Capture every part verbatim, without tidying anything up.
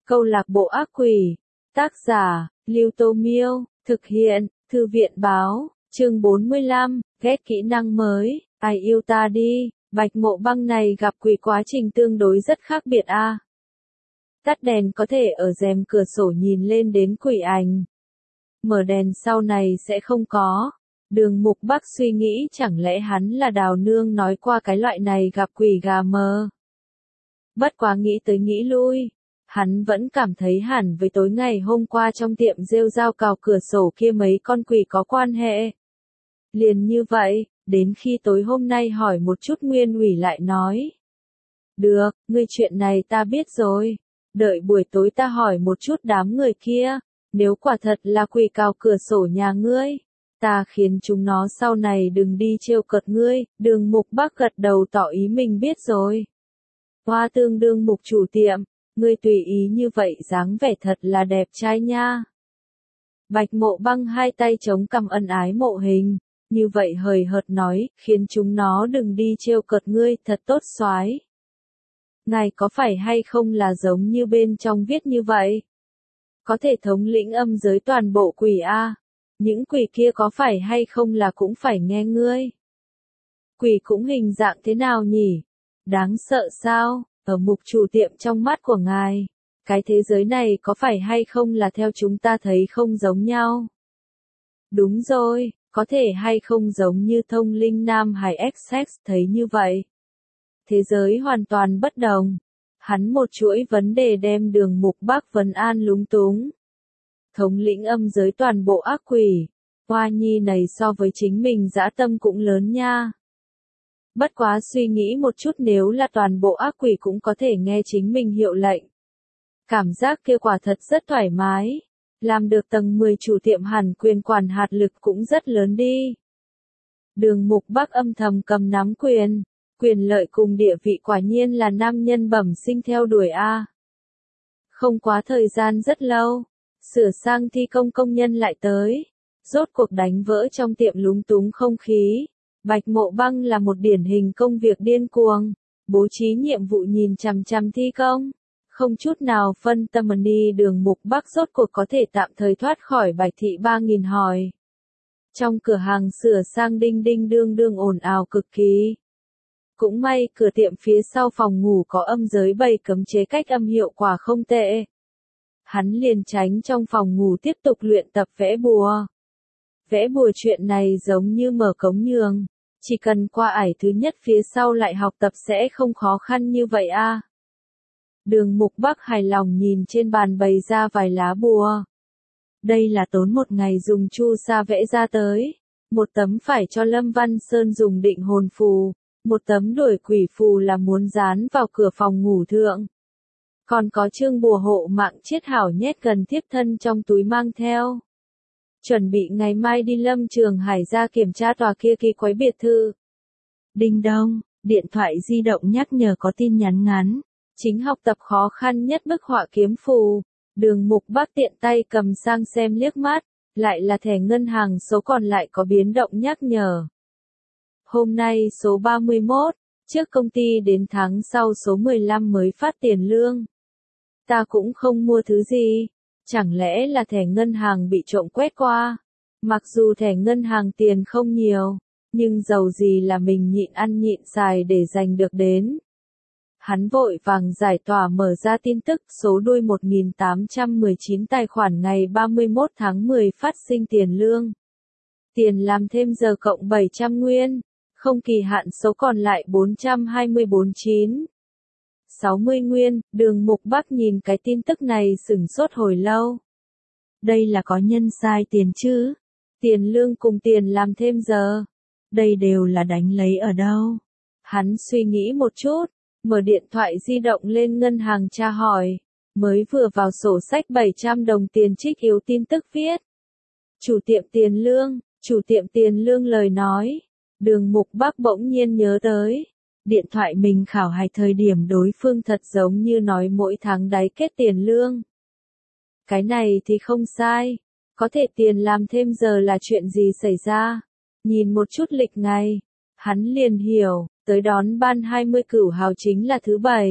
Câu lạc bộ ác quỷ. Tác giả, Lưu Tô Miêu. Thực hiện, Thư viện Báo. Chương bốn mươi lăm, ghét kỹ năng mới. Ai yêu ta đi. Bạch Mộ Băng này gặp quỷ quá trình tương đối rất khác biệt a. À. Tắt đèn có thể ở rèm cửa sổ nhìn lên đến quỷ ảnh. Mở đèn sau này sẽ không có. Đường Mục Bắc suy nghĩ chẳng lẽ hắn là Đào Nương nói qua cái loại này gặp quỷ gà mờ. Bất quá nghĩ tới nghĩ lui. Hắn vẫn cảm thấy hẳn với tối ngày hôm qua trong tiệm rêu rao cào cửa sổ kia mấy con quỷ có quan hệ. Liền như vậy, đến khi tối hôm nay hỏi một chút Nguyên Ủy lại nói. Được, ngươi chuyện này ta biết rồi. Đợi buổi tối ta hỏi một chút đám người kia. Nếu quả thật là quỷ cào cửa sổ nhà ngươi, ta khiến chúng nó sau này đừng đi trêu cợt ngươi. Đường Mục Bắc gật đầu tỏ ý mình biết rồi. Hoa tương đương Mục chủ tiệm, ngươi tùy ý như vậy dáng vẻ thật là đẹp trai nha. Bạch Mộ Băng hai tay chống cằm ân ái mộ hình, như vậy hời hợt nói, khiến chúng nó đừng đi trêu cợt ngươi, thật tốt soái. Ngài có phải hay không là giống như bên trong viết như vậy? Có thể thống lĩnh âm giới toàn bộ quỷ a. Những quỷ kia có phải hay không là cũng phải nghe ngươi? Quỷ cũng hình dạng thế nào nhỉ? Đáng sợ sao? Ở Mục chủ tiệm trong mắt của ngài, cái thế giới này có phải hay không là theo chúng ta thấy không giống nhau? Đúng rồi, có thể hay không giống như Thông Linh Nam Hải Essex thấy như vậy? Thế giới hoàn toàn bất đồng. Hắn một chuỗi vấn đề đem Đường Mục Bắc vấn an lúng túng. Thống lĩnh âm giới toàn bộ ác quỷ. Hoa nhi này so với chính mình dã tâm cũng lớn nha. Bất quá suy nghĩ một chút nếu là toàn bộ ác quỷ cũng có thể nghe chính mình hiệu lệnh. Cảm giác kia quả thật rất thoải mái. Làm được tầng mười chủ tiệm hẳn quyền quản hạt lực cũng rất lớn đi. Đường Mục Bắc âm thầm cầm nắm quyền. Quyền lợi cùng địa vị quả nhiên là nam nhân bẩm sinh theo đuổi a. Không quá thời gian rất lâu, sửa sang thi công công nhân lại tới. Rốt cuộc đánh vỡ trong tiệm lúng túng không khí. Bạch Mộ Băng là một điển hình công việc điên cuồng, bố trí nhiệm vụ nhìn chằm chằm thi công, không chút nào phân tâm đi. Đường Mục Bắc rốt cuộc có thể tạm thời thoát khỏi Bạch thị ba nghìn hỏi. Trong cửa hàng sửa sang đinh đinh đương đương ồn ào cực kỳ. Cũng may cửa tiệm phía sau phòng ngủ có âm giới bày cấm chế cách âm hiệu quả không tệ. Hắn liền tránh trong phòng ngủ tiếp tục luyện tập vẽ bùa. Vẽ bùa chuyện này giống như mở cống nhường. Chỉ cần qua ải thứ nhất phía sau lại học tập sẽ không khó khăn như vậy a. À. Đường Mục Bắc hài lòng nhìn trên bàn bày ra vài lá bùa. Đây là tốn một ngày dùng chu sa vẽ ra tới. Một tấm phải cho Lâm Văn Sơn dùng định hồn phù. Một tấm đuổi quỷ phù là muốn dán vào cửa phòng ngủ thượng. Còn có chương bùa hộ mạng chiết hảo nhét gần tiếp thân trong túi mang theo. Chuẩn bị ngày mai đi Lâm Trường Hải ra kiểm tra tòa kia kỳ quái biệt thự. Đinh đông, điện thoại di động nhắc nhở có tin nhắn ngắn. Chính học tập khó khăn nhất bức họa kiếm phù. Đường Mục Bắc tiện tay cầm sang xem liếc mắt. Lại là thẻ ngân hàng số còn lại có biến động nhắc nhở. Hôm nay số ba mươi mốt, trước công ty đến tháng sau số mười lăm mới phát tiền lương. Ta cũng không mua thứ gì. Chẳng lẽ là thẻ ngân hàng bị trộm quét qua? Mặc dù thẻ ngân hàng tiền không nhiều, nhưng dầu gì là mình nhịn ăn nhịn xài để giành được đến. Hắn vội vàng giải tỏa mở ra tin tức số đuôi một nghìn tám trăm mười chín tài khoản ngày ba mươi mốt tháng mười phát sinh tiền lương. Tiền làm thêm giờ cộng bảy trăm nguyên, không kỳ hạn số còn lại bốn trăm hai mươi bốn chín. sáu mươi nguyên, Đường Mục Bắc nhìn cái tin tức này sửng sốt hồi lâu. Đây là có nhân sai tiền chứ? Tiền lương cùng tiền làm thêm giờ. Đây đều là đánh lấy ở đâu? Hắn suy nghĩ một chút, mở điện thoại di động lên ngân hàng tra hỏi. Mới vừa vào sổ sách bảy trăm đồng tiền trích yếu tin tức viết. Chủ tiệm tiền lương, chủ tiệm tiền lương lời nói. Đường Mục Bắc bỗng nhiên nhớ tới. Điện thoại mình khảo hạch thời điểm đối phương thật giống như nói mỗi tháng đáy kết tiền lương. Cái này thì không sai. Có thể tiền làm thêm giờ là chuyện gì xảy ra? Nhìn một chút lịch ngày. Hắn liền hiểu, tới đón ban hai mươi cửu hào chính là thứ bảy.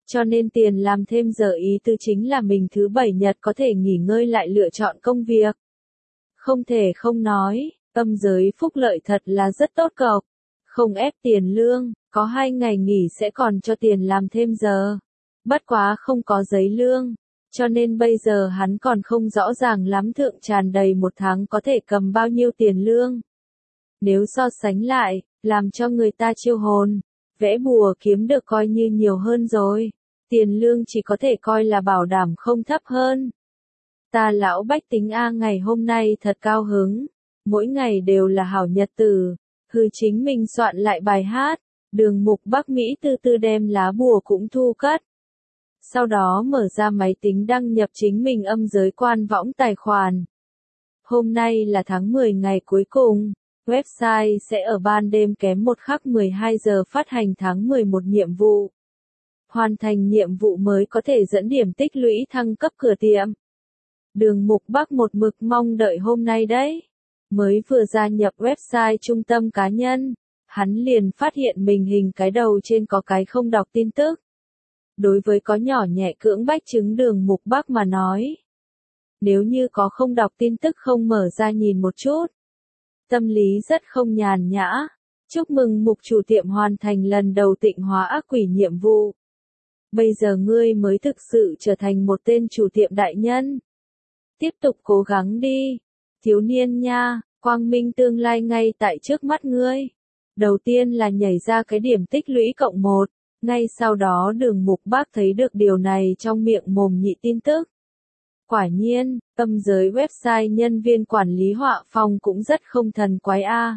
Cho nên tiền làm thêm giờ ý tứ chính là mình thứ bảy nhật có thể nghỉ ngơi lại lựa chọn công việc. Không thể không nói, âm giới phúc lợi thật là rất tốt cọc. Không ép tiền lương, có hai ngày nghỉ sẽ còn cho tiền làm thêm giờ. Bất quá không có giấy lương, cho nên bây giờ hắn còn không rõ ràng lắm thượng tràn đầy một tháng có thể cầm bao nhiêu tiền lương. Nếu so sánh lại, làm cho người ta chiêu hồn, vẽ bùa kiếm được coi như nhiều hơn rồi. Tiền lương chỉ có thể coi là bảo đảm không thấp hơn. Ta lão bách tính A ngày hôm nay thật cao hứng, mỗi ngày đều là hảo nhật tử, hư chính mình soạn lại bài hát, đường mục Bắc Mỹ từ từ đem lá bùa cũng thu cất. Sau đó mở ra máy tính đăng nhập chính mình âm giới quan võng tài khoản. Hôm nay là tháng mười ngày cuối cùng, website sẽ ở ban đêm kém một khắc mười hai giờ phát hành tháng mười một nhiệm vụ. Hoàn thành nhiệm vụ mới có thể dẫn điểm tích lũy thăng cấp cửa tiệm. Đường mục Bắc một mực mong đợi hôm nay đấy. Mới vừa gia nhập website trung tâm cá nhân, hắn liền phát hiện mình hình cái đầu trên có cái không đọc tin tức. Đối với có nhỏ nhẹ cưỡng bách chứng đường mục Bắc mà nói. Nếu như có không đọc tin tức không mở ra nhìn một chút. Tâm lý rất không nhàn nhã. Chúc mừng mục chủ tiệm hoàn thành lần đầu tịnh hóa ác quỷ nhiệm vụ. Bây giờ ngươi mới thực sự trở thành một tên chủ tiệm đại nhân. Tiếp tục cố gắng đi. Thiếu niên nha, quang minh tương lai ngay tại trước mắt ngươi. Đầu tiên là nhảy ra cái điểm tích lũy cộng một. Ngay sau đó đường mục Bắc thấy được điều này trong miệng mồm nhị tin tức. Quả nhiên, âm giới website nhân viên quản lý họa phong cũng rất không thần quái a.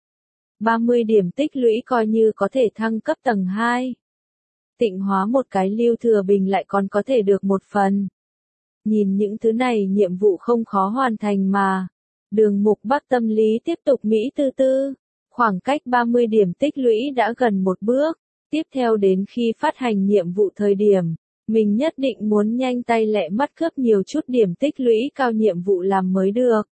ba mươi điểm tích lũy coi như có thể thăng cấp tầng hai. Tịnh hóa một cái lưu thừa bình lại còn có thể được một phần. Nhìn những thứ này nhiệm vụ không khó hoàn thành mà. Đường mục Bắc tâm lý tiếp tục Mỹ tư tư. Khoảng cách ba mươi điểm tích lũy đã gần một bước. Tiếp theo đến khi phát hành nhiệm vụ thời điểm, mình nhất định muốn nhanh tay lẹ mắt cướp nhiều chút điểm tích lũy cao nhiệm vụ làm mới được.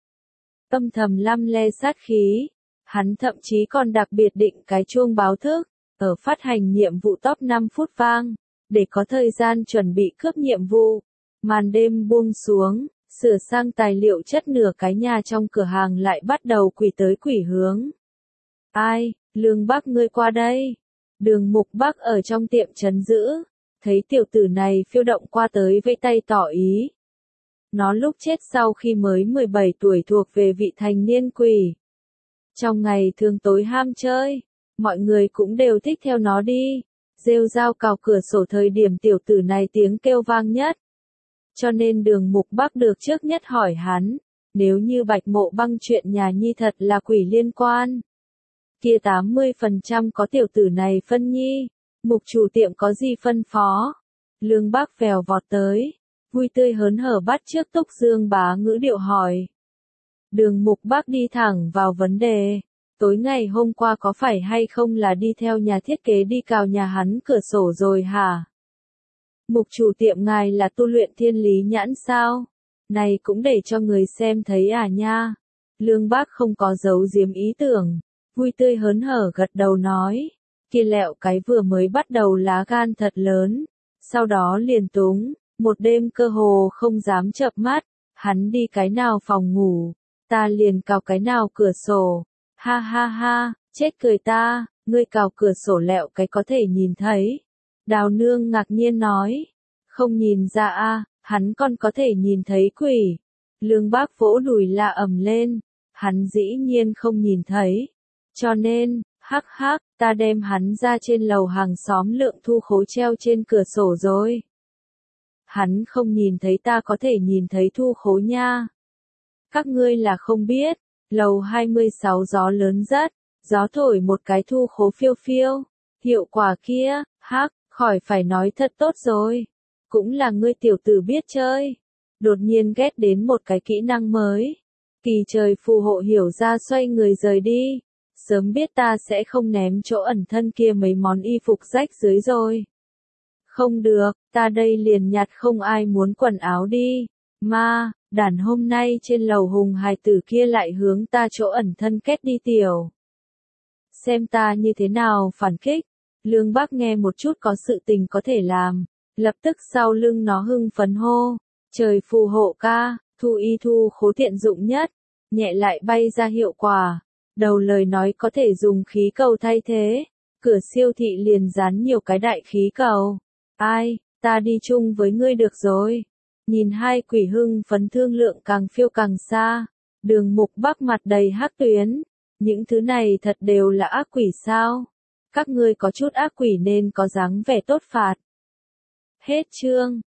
Âm thầm lăm le sát khí. Hắn thậm chí còn đặc biệt định cái chuông báo thức. Ở phát hành nhiệm vụ top năm phút vang, để có thời gian chuẩn bị cướp nhiệm vụ. Màn đêm buông xuống, sửa sang tài liệu chất nửa cái nhà trong cửa hàng lại bắt đầu quỷ tới quỷ hướng. Ai, Lương Bắc ngươi qua đây. Đường mục Bắc ở trong tiệm trấn giữ, thấy tiểu tử này phiêu động qua tới vẫy tay tỏ ý. Nó lúc chết sau khi mới mười bảy tuổi thuộc về vị thành niên quỷ. Trong ngày thường tối ham chơi. Mọi người cũng đều thích theo nó đi. Rêu rao cào cửa sổ thời điểm tiểu tử này tiếng kêu vang nhất. Cho nên đường mục Bắc được trước nhất hỏi hắn. Nếu như Bạch Mộ Băng chuyện nhà nhi thật là quỷ liên quan. Kia tám mươi phần trăm có tiểu tử này phân nhi. Mục chủ tiệm có gì phân phó. Lương Bắc vèo vọt tới. Vui tươi hớn hở bắt trước Túc Dương bá ngữ điệu hỏi. Đường mục Bắc đi thẳng vào vấn đề. Tối ngày hôm qua có phải hay không là đi theo nhà thiết kế đi cào nhà hắn cửa sổ rồi hả? Mục chủ tiệm ngài là tu luyện thiên lý nhãn sao? Này cũng để cho người xem thấy à nha. Lương Bác không có giấu giếm ý tưởng. Vui tươi hớn hở gật đầu nói. Kia lẹo cái vừa mới bắt đầu lá gan thật lớn. Sau đó liền túng. Một đêm cơ hồ không dám chợp mắt. Hắn đi cái nào phòng ngủ. Ta liền cào cái nào cửa sổ. Ha ha ha, chết cười ta, ngươi cào cửa sổ lẹo cái có thể nhìn thấy. Đào nương ngạc nhiên nói. Không nhìn ra a, hắn còn có thể nhìn thấy quỷ. Lương Bác vỗ đùi la ầm lên. Hắn dĩ nhiên không nhìn thấy. Cho nên, hắc hắc, ta đem hắn ra trên lầu hàng xóm lượng thu khố treo trên cửa sổ rồi. Hắn không nhìn thấy ta có thể nhìn thấy thu khố nha. Các ngươi là không biết. Lầu hai mươi sáu gió lớn rất, gió thổi một cái thu khố phiêu phiêu. Hiệu quả kia, hắc, khỏi phải nói thật tốt rồi. Cũng là ngươi tiểu tử biết chơi. Đột nhiên ghét đến một cái kỹ năng mới. Kỳ trời phù hộ hiểu ra xoay người rời đi. Sớm biết ta sẽ không ném chỗ ẩn thân kia mấy món y phục rách dưới rồi. Không được, ta đây liền nhặt không ai muốn quần áo đi. Ma, đàn hôm nay trên lầu hùng hài tử kia lại hướng ta chỗ ẩn thân kết đi tiểu. Xem ta như thế nào phản kích. Lương Bác nghe một chút có sự tình có thể làm. Lập tức sau lưng nó hưng phấn hô. Trời phù hộ ca, thu y thu khố tiện dụng nhất. Nhẹ lại bay ra hiệu quả. Đầu lời nói có thể dùng khí cầu thay thế. Cửa siêu thị liền dán nhiều cái đại khí cầu. Ai, ta đi chung với ngươi được rồi. Nhìn hai quỷ hưng phấn thương lượng càng phiêu càng xa. Đường Mục Bắc mặt đầy hắc tuyến. Những thứ này thật đều là ác quỷ sao? Các ngươi có chút ác quỷ nên có dáng vẻ tốt phạt. Hết chương.